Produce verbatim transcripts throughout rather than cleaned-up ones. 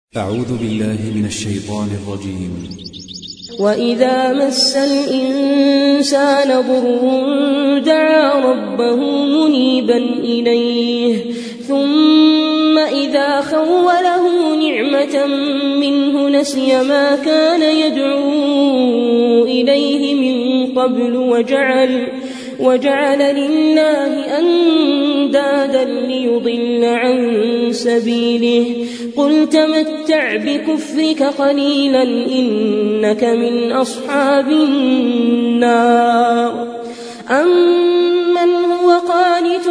أعوذ بالله من الشيطان الرجيم. وإذا مس الإنسان ضر دعا ربه منيبا إليه ثم إذا خوله نعمة منه نسي ما كان يدعو إليه من قبل وجعل, وجعل لله أندادا ليضل عن سبيله. قل تمتع بكفرك قليلا إنك من أصحاب النار. أمن هو قانت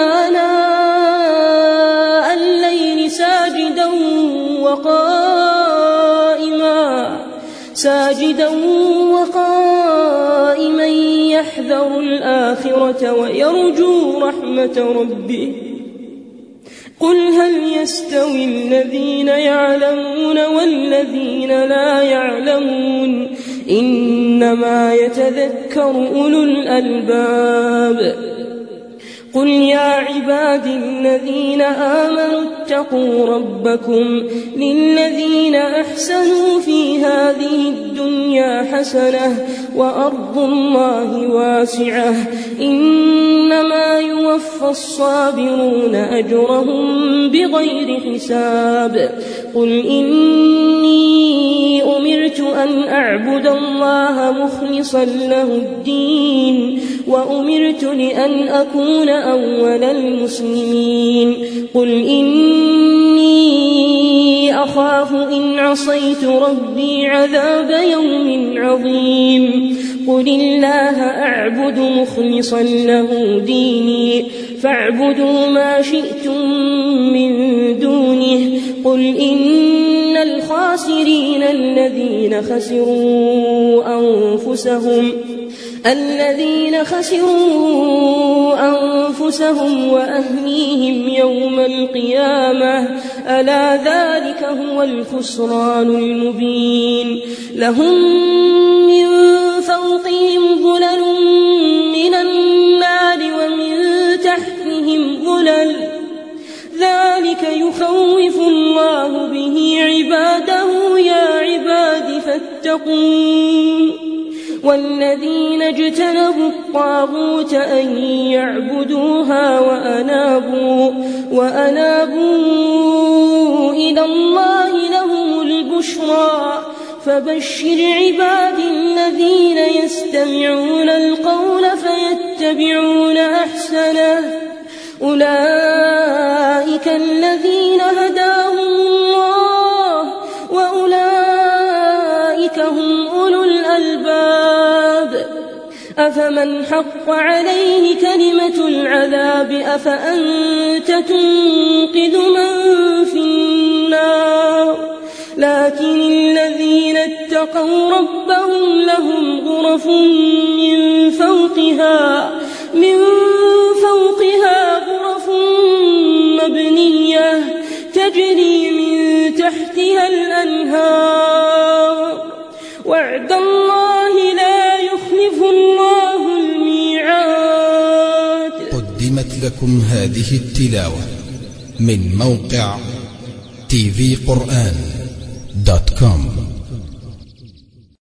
آناء الليل ساجدا وقائما ساجدا وقائما يحذر الآخرة ويرجو رحمة ربه. قل هل يستوي الذين يعلمون والذين لا يعلمون إنما يتذكر أولو الألباب. قل يا عبادي الذين آمنوا اتقوا ربكم للذين أحسنوا في هذه الدنيا حسنة وأرض الله واسعة إنما يوفى الصابرون أجرهم بغير حساب. قل إني أمرت أن أعبد الله مخلصا له الدين وأمرت لأن أكون أول المسلمين. قل إني أخاف إن عصيت ربي عذاب يوم عظيم. قل الله أعبد مخلصا له ديني فاعبدوا ما شئتم من دونه. قل إن الخاسرين الذين خسروا أنفسهم الذين خسروا أنفسهم وأهليهم يوم القيامة ألا ذلك هو الخسران المبين. لهم من فوقهم ظلل من النار ومن تحتهم ظلل ذلك يخوف الله به عباده يا عباد فاتقون. والذين اجتنبوا الطاغوت أن يعبدوها وأنابوا, وأنابوا إلى الله لهم البشرى. فبشر عبادي الذين يستمعون القول فيتبعون أحسنه أولئك الذين هداهم الله وأولئك هم أولو الألباب. أفمن حق عليه كلمة العذاب أفأنت تنقذ من في النار. لكن الذين اتقوا ربهم لهم غرف من فوقها من فوقها غرف مبنية تجري من تحتها الأنهار وعد الله لا يخلف الله الميعاد. قدمت لكم هذه التلاوة من موقع تي في قرآن دوت كوم.